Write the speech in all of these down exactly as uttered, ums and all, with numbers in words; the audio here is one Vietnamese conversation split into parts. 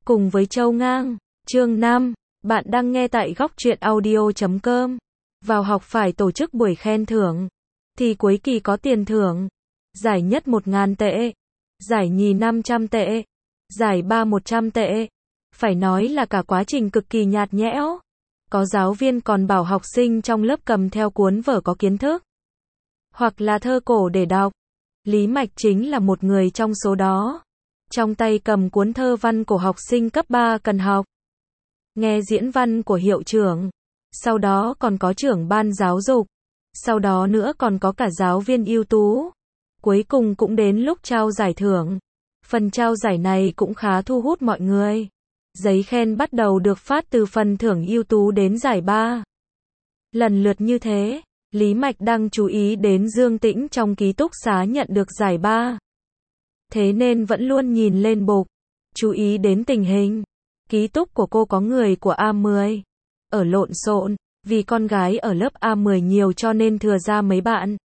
cùng với Châu Ngang. Chương năm. Bạn đang nghe tại góc truyện audio chấm com. Vào học phải tổ chức buổi khen thưởng. Thì cuối kỳ có tiền thưởng. Giải nhất một nghìn tệ. Giải nhì năm trăm tệ. Giải ba một trăm tệ. Phải nói là cả quá trình cực kỳ nhạt nhẽo. Có giáo viên còn bảo học sinh trong lớp cầm theo cuốn vở có kiến thức. Hoặc là thơ cổ để đọc. Lý Mạch chính là một người trong số đó. Trong tay cầm cuốn thơ văn của học sinh cấp ba cần học. Nghe diễn văn của hiệu trưởng. Sau đó còn có trưởng ban giáo dục. Sau đó nữa còn có cả giáo viên ưu tú. Cuối cùng cũng đến lúc trao giải thưởng. Phần trao giải này cũng khá thu hút mọi người. Giấy khen bắt đầu được phát từ phần thưởng ưu tú đến giải ba. Lần lượt như thế, Lý Mạch đang chú ý đến Dương Tĩnh trong ký túc xá nhận được giải ba. Thế nên vẫn luôn nhìn lên bục, chú ý đến tình hình. Ký túc của cô có người của A mười. Ở lộn xộn, vì con gái ở lớp A mười nhiều cho nên thừa ra mấy bạn.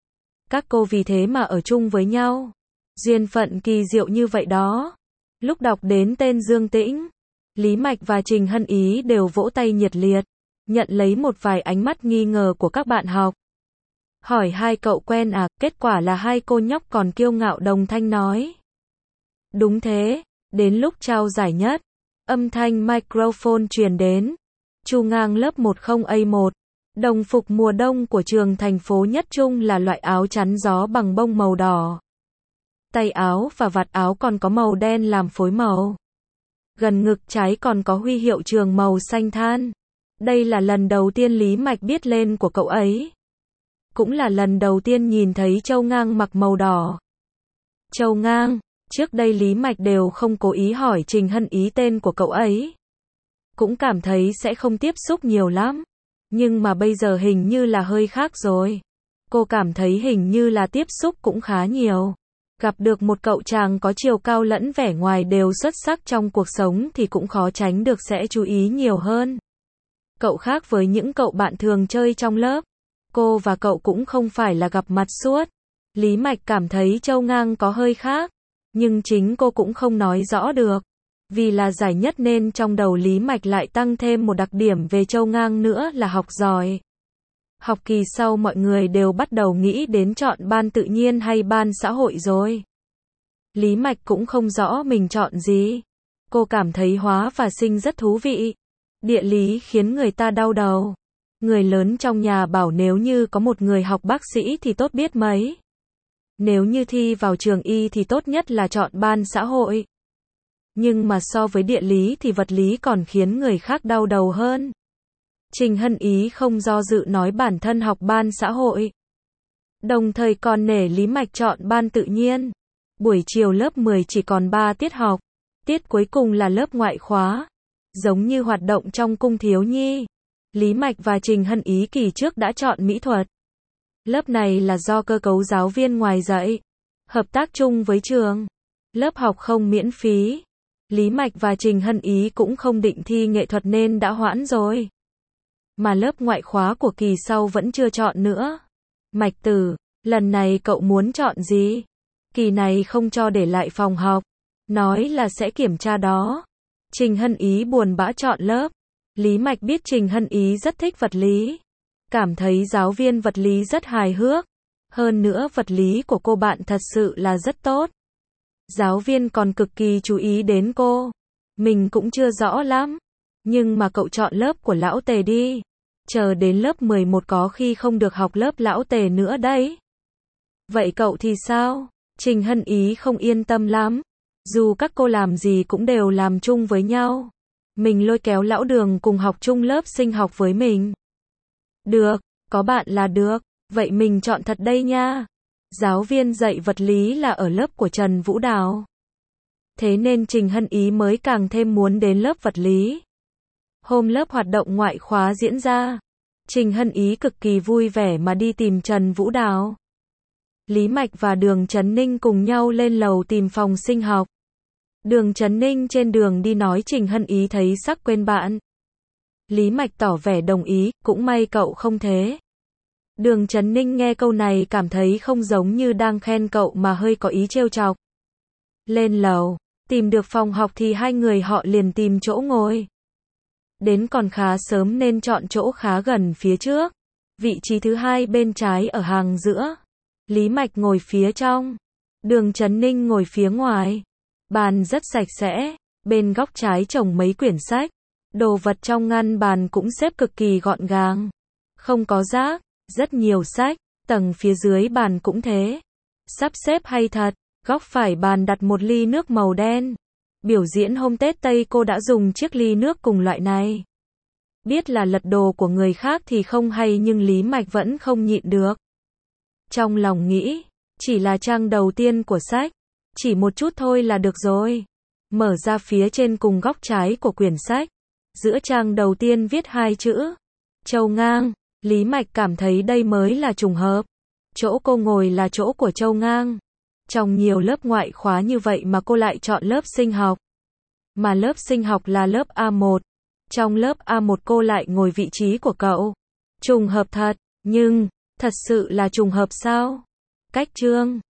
Các cô vì thế mà ở chung với nhau. Duyên phận kỳ diệu như vậy đó. Lúc đọc đến tên Dương Tĩnh, Lý Mạch và Trình Hân Ý đều vỗ tay nhiệt liệt, nhận lấy một vài ánh mắt nghi ngờ của các bạn học. Hỏi hai cậu quen à, kết quả là hai cô nhóc còn kiêu ngạo đồng thanh nói. Đúng thế, đến lúc trao giải nhất, âm thanh microphone truyền đến. Chu Ngang lớp một không A một, đồng phục mùa đông của trường thành phố Nhất Trung là loại áo chắn gió bằng bông màu đỏ. Tay áo và vạt áo còn có màu đen làm phối màu. Gần ngực trái còn có huy hiệu trường màu xanh than. Đây là lần đầu tiên Lý Mạch biết lên của cậu ấy. Cũng là lần đầu tiên nhìn thấy Châu Ngang mặc màu đỏ. Châu Ngang, trước đây Lý Mạch đều không cố ý hỏi Trình Hân Ý tên của cậu ấy. Cũng cảm thấy sẽ không tiếp xúc nhiều lắm. Nhưng mà bây giờ hình như là hơi khác rồi. Cô cảm thấy hình như là tiếp xúc cũng khá nhiều. Gặp được một cậu chàng có chiều cao lẫn vẻ ngoài đều xuất sắc trong cuộc sống thì cũng khó tránh được sẽ chú ý nhiều hơn. Cậu khác với những cậu bạn thường chơi trong lớp. Cô và cậu cũng không phải là gặp mặt suốt. Lý Mạch cảm thấy Châu Ngang có hơi khác. Nhưng chính cô cũng không nói rõ được. Vì là giải nhất nên trong đầu Lý Mạch lại tăng thêm một đặc điểm về Châu Ngang nữa là học giỏi. Học kỳ sau mọi người đều bắt đầu nghĩ đến chọn ban tự nhiên hay ban xã hội rồi. Lý Mạch cũng không rõ mình chọn gì. Cô cảm thấy hóa và sinh rất thú vị. Địa lý khiến người ta đau đầu. Người lớn trong nhà bảo nếu như có một người học bác sĩ thì tốt biết mấy. Nếu như thi vào trường y thì tốt nhất là chọn ban xã hội. Nhưng mà so với địa lý thì vật lý còn khiến người khác đau đầu hơn. Trình Hân Ý không do dự nói bản thân học ban xã hội. Đồng thời còn nể Lý Mạch chọn ban tự nhiên. Buổi chiều lớp mười chỉ còn ba tiết học. Tiết cuối cùng là lớp ngoại khóa. Giống như hoạt động trong cung thiếu nhi. Lý Mạch và Trình Hân Ý kỳ trước đã chọn mỹ thuật. Lớp này là do cơ cấu giáo viên ngoài dạy. Hợp tác chung với trường. Lớp học không miễn phí. Lý Mạch và Trình Hân Ý cũng không định thi nghệ thuật nên đã hoãn rồi. Mà lớp ngoại khóa của kỳ sau vẫn chưa chọn nữa. Mạch Tử, lần này cậu muốn chọn gì? Kỳ này không cho để lại phòng học. Nói là sẽ kiểm tra đó. Trình Hân Ý buồn bã chọn lớp. Lý Mạch biết Trình Hân Ý rất thích vật lý. Cảm thấy giáo viên vật lý rất hài hước. Hơn nữa vật lý của cô bạn thật sự là rất tốt. Giáo viên còn cực kỳ chú ý đến cô. Mình cũng chưa rõ lắm. Nhưng mà cậu chọn lớp của lão Tề đi. Chờ đến lớp mười một có khi không được học lớp lão Tề nữa đấy. Vậy cậu thì sao? Trình Hân Ý không yên tâm lắm. Dù các cô làm gì cũng đều làm chung với nhau. Mình lôi kéo lão Đường cùng học chung lớp sinh học với mình. Được, có bạn là được. Vậy mình chọn thật đây nha. Giáo viên dạy vật lý là ở lớp của Trần Vũ Đào. Thế nên Trình Hân Ý mới càng thêm muốn đến lớp vật lý. Hôm lớp hoạt động ngoại khóa diễn ra, Trình Hân Ý cực kỳ vui vẻ mà đi tìm Trần Vũ Đào. Lý Mạch và Đường Trấn Ninh cùng nhau lên lầu tìm phòng sinh học. Đường Trấn Ninh trên đường đi nói Trình Hân Ý thấy sắc quên bạn. Lý Mạch tỏ vẻ đồng ý, cũng may cậu không thế. Đường Trấn Ninh nghe câu này cảm thấy không giống như đang khen cậu mà hơi có ý trêu chọc. Lên lầu, Tìm được phòng học thì hai người họ liền tìm chỗ ngồi. Đến còn khá sớm nên chọn chỗ khá gần phía trước. Vị trí thứ hai bên trái ở hàng giữa. Lý Mạch ngồi phía trong. Đường Trấn Ninh ngồi phía ngoài. Bàn rất sạch sẽ. Bên góc trái trồng mấy quyển sách. Đồ vật trong ngăn bàn cũng xếp cực kỳ gọn gàng. Không có rác. Rất nhiều sách. Tầng phía dưới bàn cũng thế. Sắp xếp hay thật. Góc phải bàn đặt một ly nước màu đen. Biểu diễn hôm Tết Tây cô đã dùng chiếc ly nước cùng loại này. Biết là lật đồ của người khác thì không hay nhưng Lý Mạch vẫn không nhịn được. Trong lòng nghĩ, chỉ là trang đầu tiên của sách. Chỉ một chút thôi là được rồi. Mở ra phía trên cùng góc trái của quyển sách. Giữa trang đầu tiên viết hai chữ. Châu Ngang. Lý Mạch cảm thấy đây mới là trùng hợp. Chỗ cô ngồi là chỗ của Châu Ngang. Trong nhiều lớp ngoại khóa như vậy mà cô lại chọn lớp sinh học. Mà lớp sinh học là lớp A một. Trong lớp A một cô lại ngồi vị trí của cậu. Trùng hợp thật, nhưng, thật sự là trùng hợp sao? Cách chương